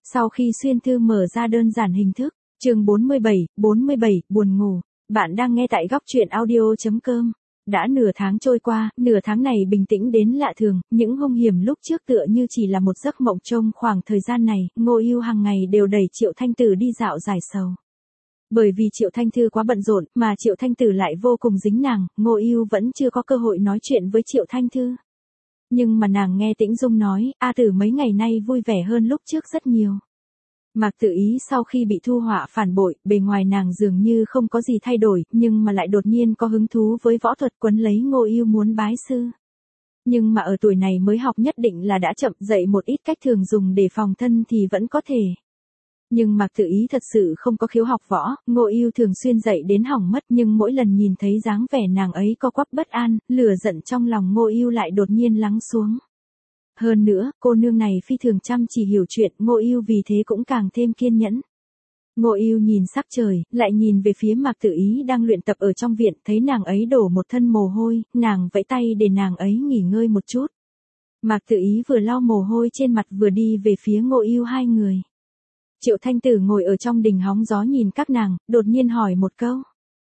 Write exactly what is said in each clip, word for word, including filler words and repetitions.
Sau khi xuyên thư mở ra đơn giản hình thức, chương bốn mươi bảy, bốn mươi bảy, buồn ngủ, bạn đang nghe tại góc truyện audio chấm com. Đã nửa tháng trôi qua, nửa tháng này bình tĩnh đến lạ thường, những hung hiểm lúc trước tựa như chỉ là một giấc mộng. Trong khoảng thời gian này, Ngô Ưu hàng ngày đều đẩy Triệu Thanh Tử đi dạo giải sầu. Bởi vì Triệu Thanh Thư quá bận rộn, mà Triệu Thanh Tử lại vô cùng dính nàng, Ngô Ưu vẫn chưa có cơ hội nói chuyện với Triệu Thanh Thư. Nhưng mà nàng nghe Tĩnh Dung nói, A Tử mấy ngày nay vui vẻ hơn lúc trước rất nhiều. Mạc Tử Ý sau khi bị Thu Họa phản bội, bề ngoài nàng dường như không có gì thay đổi, nhưng mà lại đột nhiên có hứng thú với võ thuật, quấn lấy Ngô Ưu muốn bái sư. Nhưng mà ở tuổi này mới học nhất định là đã chậm, dạy một ít cách thường dùng để phòng thân thì vẫn có thể. Nhưng Mạc Tử Ý thật sự không có khiếu học võ, Ngô Ưu thường xuyên dạy đến hỏng mất, nhưng mỗi lần nhìn thấy dáng vẻ nàng ấy co quắp bất an, lửa giận trong lòng Ngô Ưu lại đột nhiên lắng xuống. Hơn nữa, cô nương này phi thường chăm chỉ hiểu chuyện, Ngô Ưu vì thế cũng càng thêm kiên nhẫn. Ngô Ưu nhìn sắc trời, lại nhìn về phía Mạc Tử Ý đang luyện tập ở trong viện, thấy nàng ấy đổ một thân mồ hôi, nàng vẫy tay để nàng ấy nghỉ ngơi một chút. Mạc Tử Ý vừa lau mồ hôi trên mặt vừa đi về phía Ngô Ưu hai người. Triệu Thanh Tử ngồi ở trong đình hóng gió nhìn các nàng, đột nhiên hỏi một câu.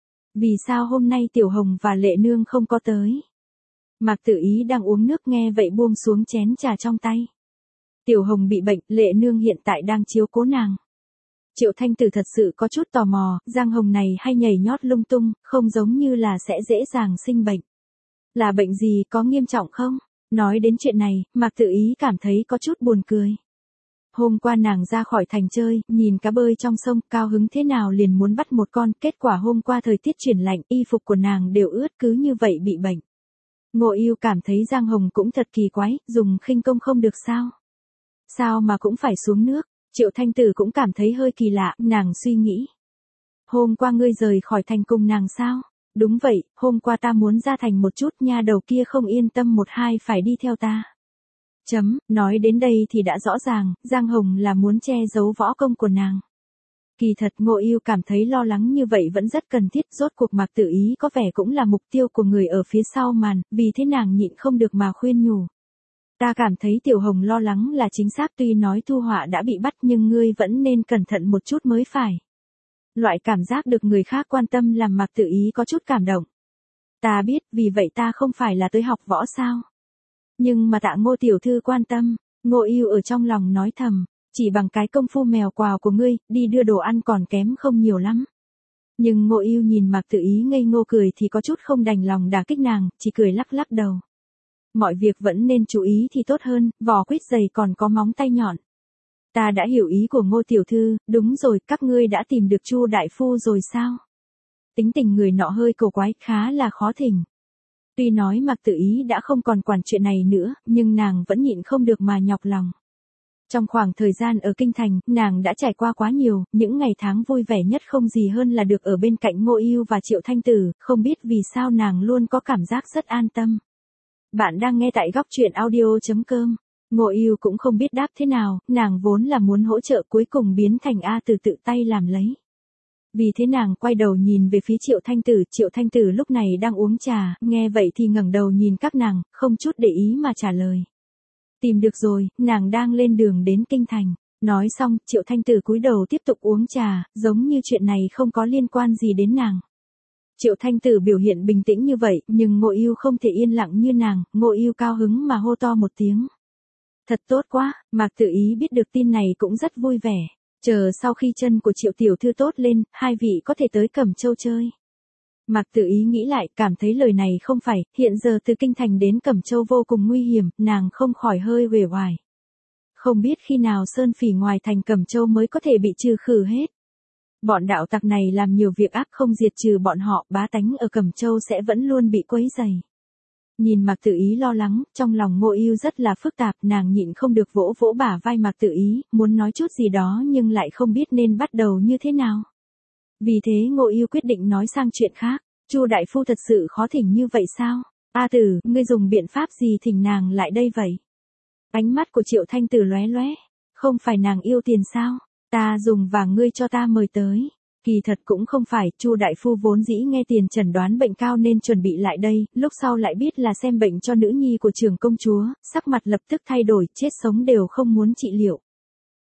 Vì sao hôm nay Tiểu Hồng và Lệ Nương không có tới? Mạc Tử Ý đang uống nước nghe vậy buông xuống chén trà trong tay. Tiểu Hồng bị bệnh, Lệ Nương hiện tại đang chiếu cố nàng. Triệu Thanh Tử thật sự có chút tò mò, Giang Hồng này hay nhảy nhót lung tung, không giống như là sẽ dễ dàng sinh bệnh. Là bệnh gì, có nghiêm trọng không? Nói đến chuyện này, Mạc Tử Ý cảm thấy có chút buồn cười. Hôm qua nàng ra khỏi thành chơi, nhìn cá bơi trong sông, cao hứng thế nào liền muốn bắt một con, kết quả hôm qua thời tiết chuyển lạnh, y phục của nàng đều ướt, cứ như vậy bị bệnh. Ngô Ưu cảm thấy Giang Hồng cũng thật kỳ quái, dùng khinh công không được sao? Sao mà cũng phải xuống nước? Triệu Thanh Tử cũng cảm thấy hơi kỳ lạ, nàng suy nghĩ. Hôm qua ngươi rời khỏi thành cùng nàng sao? Đúng vậy, hôm qua ta muốn ra thành một chút, nha đầu kia không yên tâm một hai phải đi theo ta. Chấm, nói đến đây thì đã rõ ràng, Giang Hồng là muốn che giấu võ công của nàng. Kỳ thật Ngô Ưu cảm thấy lo lắng như vậy vẫn rất cần thiết, rốt cuộc Mạc Tử Ý có vẻ cũng là mục tiêu của người ở phía sau màn, vì thế nàng nhịn không được mà khuyên nhủ. Ta cảm thấy Tiểu Hồng lo lắng là chính xác, tuy nói Thu Họa đã bị bắt nhưng ngươi vẫn nên cẩn thận một chút mới phải. Loại cảm giác được người khác quan tâm làm Mạc Tử Ý có chút cảm động. Ta biết, vì vậy ta không phải là tới học võ sao? Nhưng mà tạ Ngô tiểu thư quan tâm, Ngô Ưu ở trong lòng nói thầm, chỉ bằng cái công phu mèo quào của ngươi, đi đưa đồ ăn còn kém không nhiều lắm. Nhưng Ngô Ưu nhìn Mạc Tử Ý ngây ngô cười thì có chút không đành lòng đả kích nàng, chỉ cười lắc lắc đầu. Mọi việc vẫn nên chú ý thì tốt hơn, vỏ quýt dày còn có móng tay nhọn. Ta đã hiểu ý của Ngô tiểu thư, đúng rồi, các ngươi đã tìm được Chu đại phu rồi sao? Tính tình người nọ hơi cổ quái, khá là khó thỉnh. Tuy nói Mạc Tử Ý đã không còn quản chuyện này nữa, nhưng nàng vẫn nhịn không được mà nhọc lòng. Trong khoảng thời gian ở Kinh Thành, nàng đã trải qua quá nhiều, những ngày tháng vui vẻ nhất không gì hơn là được ở bên cạnh Ngô Ưu và Triệu Thanh Tử, không biết vì sao nàng luôn có cảm giác rất an tâm. Bạn đang nghe tại góc truyện audio chấm com. Ngô Ưu cũng không biết đáp thế nào, nàng vốn là muốn hỗ trợ cuối cùng biến thành A Tử tự tay làm lấy. Vì thế nàng quay đầu nhìn về phía Triệu Thanh Tử, Triệu Thanh Tử lúc này đang uống trà, nghe vậy thì ngẩng đầu nhìn các nàng, không chút để ý mà trả lời. Tìm được rồi, nàng đang lên đường đến Kinh Thành. Nói xong, Triệu Thanh Tử cúi đầu tiếp tục uống trà, giống như chuyện này không có liên quan gì đến nàng. Triệu Thanh Tử biểu hiện bình tĩnh như vậy, nhưng Ngô Ưu không thể yên lặng như nàng, Ngô Ưu cao hứng mà hô to một tiếng. Thật tốt quá, Mạc Tử Ý biết được tin này cũng rất vui vẻ. Chờ sau khi chân của Triệu tiểu thư tốt lên, hai vị có thể tới Cẩm Châu chơi. Mạc Tử Ý nghĩ lại, cảm thấy lời này không phải, hiện giờ từ Kinh Thành đến Cẩm Châu vô cùng nguy hiểm, nàng không khỏi hơi uể oải. Không biết khi nào sơn phỉ ngoài thành Cẩm Châu mới có thể bị trừ khử hết. Bọn đạo tặc này làm nhiều việc ác, không diệt trừ bọn họ, bá tánh ở Cẩm Châu sẽ vẫn luôn bị quấy rầy. Nhìn Mạc Tử Ý lo lắng, trong lòng Ngô Ưu rất là phức tạp, nàng nhịn không được vỗ vỗ bả vai Mạc Tử Ý, muốn nói chút gì đó nhưng lại không biết nên bắt đầu như thế nào. Vì thế Ngô Ưu quyết định nói sang chuyện khác. Chu đại phu thật sự khó thỉnh như vậy sao? A Tử, ngươi dùng biện pháp gì thỉnh nàng lại đây vậy? Ánh mắt của Triệu Thanh Tử lóe lóe. Không phải nàng yêu tiền sao? Ta dùng vàng ngươi cho ta mời tới. Kỳ thật cũng không phải, Chu đại phu vốn dĩ nghe tiền chẩn đoán bệnh cao nên chuẩn bị lại đây, lúc sau lại biết là xem bệnh cho nữ nhi của trưởng công chúa, sắc mặt lập tức thay đổi, chết sống đều không muốn trị liệu.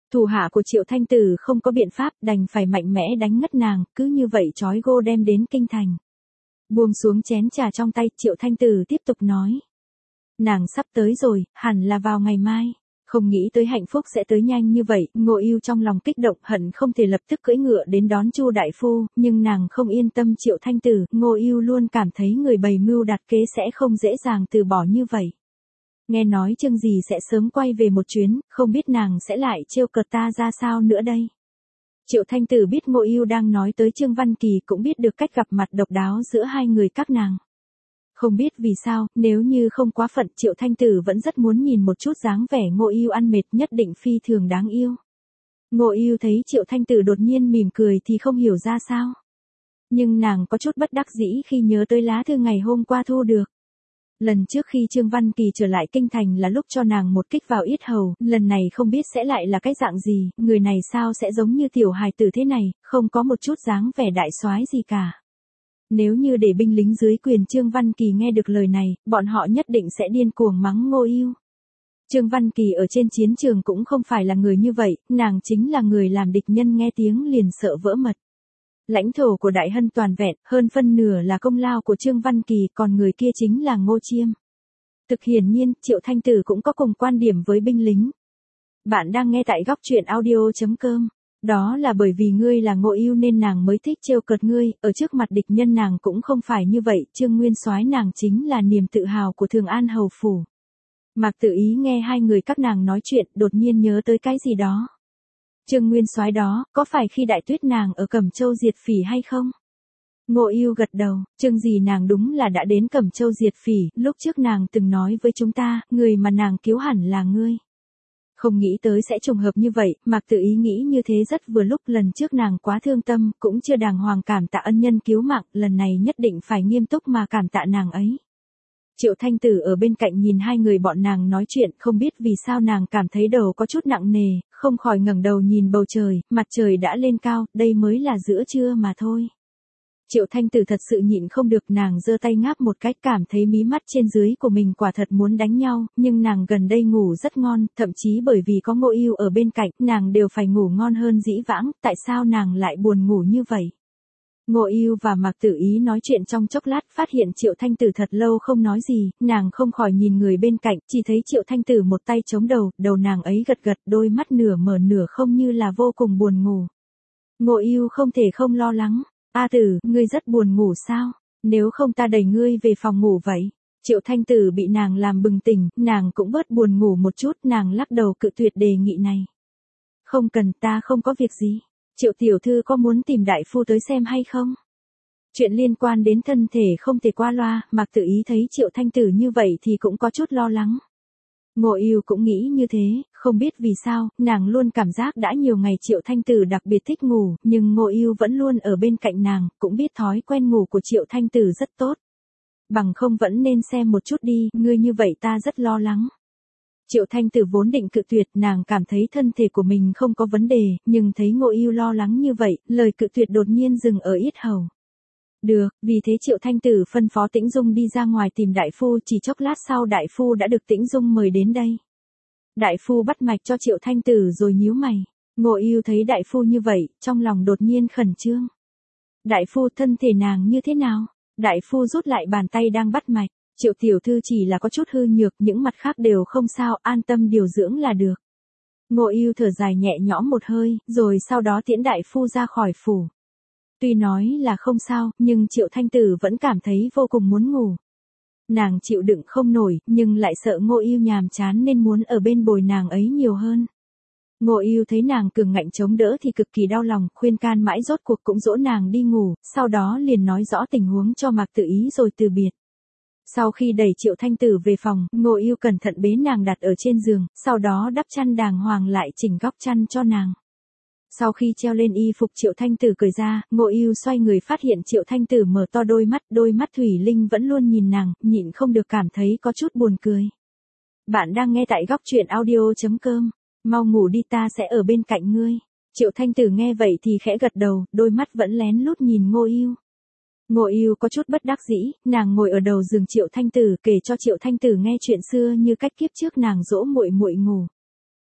Thủ hạ của Triệu Thanh Tử không có biện pháp, đành phải mạnh mẽ đánh ngất nàng, cứ như vậy trói gô đem đến kinh thành. Buông xuống chén trà trong tay, Triệu Thanh Tử tiếp tục nói. Nàng sắp tới rồi, hẳn là vào ngày mai. Không nghĩ tới hạnh phúc sẽ tới nhanh như vậy, Ngô Ưu trong lòng kích động hận không thể lập tức cưỡi ngựa đến đón Chu đại phu, nhưng nàng không yên tâm Triệu Thanh Tử, Ngô Ưu luôn cảm thấy người bày mưu đặt kế sẽ không dễ dàng từ bỏ như vậy. Nghe nói Trương Dì sẽ sớm quay về một chuyến, không biết nàng sẽ lại trêu cợt ta ra sao nữa đây. Triệu Thanh Tử biết Ngô Ưu đang nói tới Trương Văn Kỳ, cũng biết được cách gặp mặt độc đáo giữa hai người các nàng. Không biết vì sao, nếu như không quá phận, Triệu Thanh Tử vẫn rất muốn nhìn một chút dáng vẻ Ngô Ưu ăn mệt, nhất định phi thường đáng yêu. Ngô Ưu thấy Triệu Thanh Tử đột nhiên mỉm cười thì không hiểu ra sao. Nhưng nàng có chút bất đắc dĩ khi nhớ tới lá thư ngày hôm qua thu được. Lần trước khi Trương Văn Kỳ trở lại kinh thành là lúc cho nàng một kích vào yết hầu, lần này không biết sẽ lại là cái dạng gì, người này sao sẽ giống như tiểu hài tử thế này, không có một chút dáng vẻ đại soái gì cả. Nếu như để binh lính dưới quyền Trương Văn Kỳ nghe được lời này, bọn họ nhất định sẽ điên cuồng mắng Ngô Ưu. Trương Văn Kỳ ở trên chiến trường cũng không phải là người như vậy, nàng chính là người làm địch nhân nghe tiếng liền sợ vỡ mật. Lãnh thổ của Đại Hân toàn vẹn, hơn phân nửa là công lao của Trương Văn Kỳ, còn người kia chính là Ngô Chiêm. Thực hiển nhiên, Triệu Thanh Tử cũng có cùng quan điểm với binh lính. Bạn đang nghe tại góc truyện audio chấm com. Đó là bởi vì ngươi là Ngô Ưu nên nàng mới thích trêu cợt ngươi, ở trước mặt địch nhân nàng cũng không phải như vậy, Trương Nguyên Soái nàng chính là niềm tự hào của Thường An hầu phủ. Mạc Tử Ý nghe hai người các nàng nói chuyện, đột nhiên nhớ tới cái gì đó. Trương Nguyên Soái đó, có phải khi Đại Tuyết nàng ở Cẩm Châu diệt phỉ hay không? Ngô Ưu gật đầu, Trương Dì nàng đúng là đã đến Cẩm Châu diệt phỉ, lúc trước nàng từng nói với chúng ta, người mà nàng cứu hẳn là ngươi. Không nghĩ tới sẽ trùng hợp như vậy, Mạc Tử Ý nghĩ như thế rất vừa lúc, lần trước nàng quá thương tâm, cũng chưa đàng hoàng cảm tạ ân nhân cứu mạng, lần này nhất định phải nghiêm túc mà cảm tạ nàng ấy. Triệu Thanh Tử ở bên cạnh nhìn hai người bọn nàng nói chuyện, không biết vì sao nàng cảm thấy đầu có chút nặng nề, không khỏi ngẩng đầu nhìn bầu trời, mặt trời đã lên cao, đây mới là giữa trưa mà thôi. Triệu Thanh Tử thật sự nhịn không được, nàng giơ tay ngáp một cái, cảm thấy mí mắt trên dưới của mình quả thật muốn đánh nhau, nhưng nàng gần đây ngủ rất ngon, thậm chí bởi vì có Ngô Ưu ở bên cạnh, nàng đều phải ngủ ngon hơn dĩ vãng, tại sao nàng lại buồn ngủ như vậy? Ngô Ưu và Mạc Tử Ý nói chuyện trong chốc lát, phát hiện Triệu Thanh Tử thật lâu không nói gì, nàng không khỏi nhìn người bên cạnh, chỉ thấy Triệu Thanh Tử một tay chống đầu, đầu nàng ấy gật gật, đôi mắt nửa mở nửa không như là vô cùng buồn ngủ. Ngô Ưu không thể không lo lắng. A Tử, ngươi rất buồn ngủ sao? Nếu không ta đẩy ngươi về phòng ngủ vậy. Triệu Thanh Tử bị nàng làm bừng tỉnh, nàng cũng bớt buồn ngủ một chút, nàng lắc đầu cự tuyệt đề nghị này. Không cần, ta không có việc gì. Triệu tiểu thư có muốn tìm đại phu tới xem hay không? Chuyện liên quan đến thân thể không thể qua loa, Mạc Tử Ý thấy Triệu Thanh Tử như vậy thì cũng có chút lo lắng. Ngô Ưu cũng nghĩ như thế, không biết vì sao, nàng luôn cảm giác đã nhiều ngày Triệu Thanh Tử đặc biệt thích ngủ, nhưng Ngô Ưu vẫn luôn ở bên cạnh nàng, cũng biết thói quen ngủ của Triệu Thanh Tử rất tốt. Bằng không vẫn nên xem một chút đi, ngươi như vậy ta rất lo lắng. Triệu Thanh Tử vốn định cự tuyệt, nàng cảm thấy thân thể của mình không có vấn đề, nhưng thấy Ngô Ưu lo lắng như vậy, lời cự tuyệt đột nhiên dừng ở yết hầu. Được, vì thế Triệu Thanh Tử phân phó Tĩnh Dung đi ra ngoài tìm đại phu, chỉ chốc lát sau đại phu đã được Tĩnh Dung mời đến đây. Đại phu bắt mạch cho Triệu Thanh Tử rồi nhíu mày. Ngô Ưu thấy đại phu như vậy, trong lòng đột nhiên khẩn trương. Đại phu, thân thể nàng như thế nào? Đại phu rút lại bàn tay đang bắt mạch. Triệu tiểu thư chỉ là có chút hư nhược, những mặt khác đều không sao, an tâm điều dưỡng là được. Ngô Ưu thở dài nhẹ nhõm một hơi, rồi sau đó tiễn đại phu ra khỏi phủ. Tuy nói là không sao, nhưng Triệu Thanh Tử vẫn cảm thấy vô cùng muốn ngủ. Nàng chịu đựng không nổi, nhưng lại sợ Ngô Ưu nhàm chán nên muốn ở bên bồi nàng ấy nhiều hơn. Ngô Ưu thấy nàng cường ngạnh chống đỡ thì cực kỳ đau lòng, khuyên can mãi rốt cuộc cũng dỗ nàng đi ngủ, sau đó liền nói rõ tình huống cho Mạc Tử Ý rồi từ biệt. Sau khi đẩy Triệu Thanh Tử về phòng, Ngô Ưu cẩn thận bế nàng đặt ở trên giường, sau đó đắp chăn đàng hoàng lại chỉnh góc chăn cho nàng. Sau khi treo lên y phục Triệu Thanh Tử cởi ra, Ngô Ưu xoay người phát hiện Triệu Thanh Tử mở to đôi mắt, đôi mắt thủy linh vẫn luôn nhìn nàng, nhịn không được cảm thấy có chút buồn cười. Bạn đang nghe tại góc truyện audio chấm com, mau ngủ đi ta sẽ ở bên cạnh ngươi. Triệu Thanh Tử nghe vậy thì khẽ gật đầu, đôi mắt vẫn lén lút nhìn Ngô Ưu. Ngô Ưu có chút bất đắc dĩ, nàng ngồi ở đầu giường Triệu Thanh Tử kể cho Triệu Thanh Tử nghe chuyện xưa như cách kiếp trước nàng dỗ muội muội ngủ.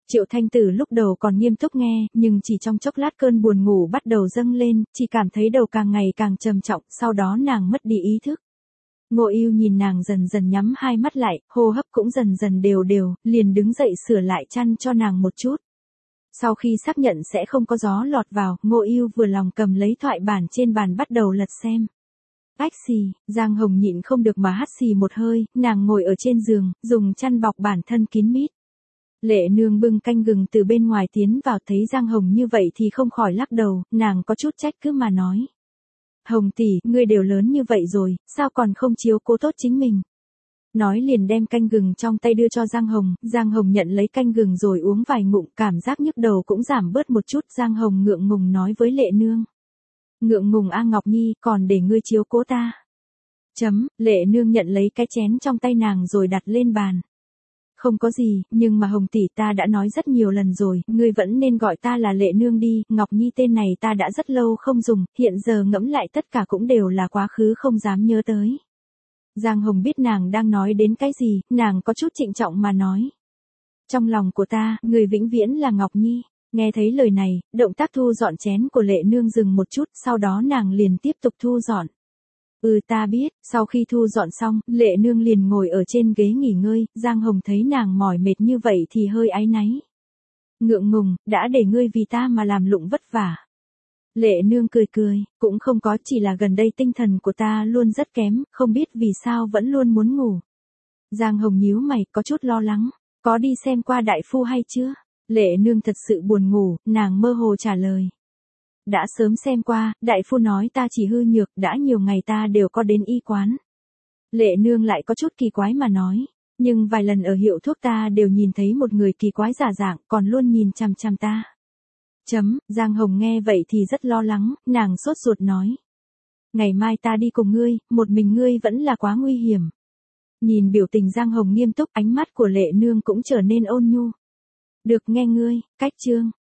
Triệu Thanh Tử lúc đầu còn nghiêm túc nghe, nhưng chỉ trong chốc lát cơn buồn ngủ bắt đầu dâng lên, chỉ cảm thấy đầu càng ngày càng trầm trọng, sau đó nàng mất đi ý thức. Ngô Ưu nhìn nàng dần dần nhắm hai mắt lại, hô hấp cũng dần dần đều đều, liền đứng dậy sửa lại chăn cho nàng một chút. Sau khi xác nhận sẽ không có gió lọt vào, Ngô Ưu vừa lòng cầm lấy thoại bản trên bàn bắt đầu lật xem. Ách xì, Giang Hồng nhịn không được mà hắt xì một hơi, nàng ngồi ở trên giường, dùng chăn bọc bản thân kín mít. Lệ Nương bưng canh gừng từ bên ngoài tiến vào, thấy Giang Hồng như vậy thì không khỏi lắc đầu, nàng có chút trách cứ mà nói. Hồng tỷ, ngươi đều lớn như vậy rồi, sao còn không chiếu cố tốt chính mình? Nói liền đem canh gừng trong tay đưa cho Giang Hồng, Giang Hồng nhận lấy canh gừng rồi uống vài ngụm, cảm giác nhức đầu cũng giảm bớt một chút. Giang Hồng ngượng ngùng nói với Lệ Nương. Ngượng ngùng A Ngọc Nhi, còn để ngươi chiếu cố ta. Chấm, Lệ Nương nhận lấy cái chén trong tay nàng rồi đặt lên bàn. Không có gì, nhưng mà Hồng tỷ, ta đã nói rất nhiều lần rồi, ngươi vẫn nên gọi ta là Lệ Nương đi, Ngọc Nhi tên này ta đã rất lâu không dùng, hiện giờ ngẫm lại tất cả cũng đều là quá khứ không dám nhớ tới. Giang Hồng biết nàng đang nói đến cái gì, nàng có chút trịnh trọng mà nói. Trong lòng của ta, người vĩnh viễn là Ngọc Nhi. Nghe thấy lời này, động tác thu dọn chén của Lệ Nương dừng một chút, sau đó nàng liền tiếp tục thu dọn. Ừ ta biết, sau khi thu dọn xong, Lệ Nương liền ngồi ở trên ghế nghỉ ngơi, Giang Hồng thấy nàng mỏi mệt như vậy thì hơi áy náy. Ngượng ngùng, đã để ngươi vì ta mà làm lụng vất vả. Lệ Nương cười cười, cũng không có, chỉ là gần đây tinh thần của ta luôn rất kém, không biết vì sao vẫn luôn muốn ngủ. Giang Hồng nhíu mày, có chút lo lắng, có đi xem qua đại phu hay chưa? Lệ Nương thật sự buồn ngủ, nàng mơ hồ trả lời. Đã sớm xem qua, đại phu nói ta chỉ hư nhược, đã nhiều ngày ta đều có đến y quán. Lệ Nương lại có chút kỳ quái mà nói, nhưng vài lần ở hiệu thuốc ta đều nhìn thấy một người kỳ quái giả dạng, còn luôn nhìn chằm chằm ta. Chấm, Giang Hồng nghe vậy thì rất lo lắng, nàng sốt ruột nói. Ngày mai ta đi cùng ngươi, một mình ngươi vẫn là quá nguy hiểm. Nhìn biểu tình Giang Hồng nghiêm túc, ánh mắt của Lệ Nương cũng trở nên ôn nhu. Được nghe ngươi, cách chương.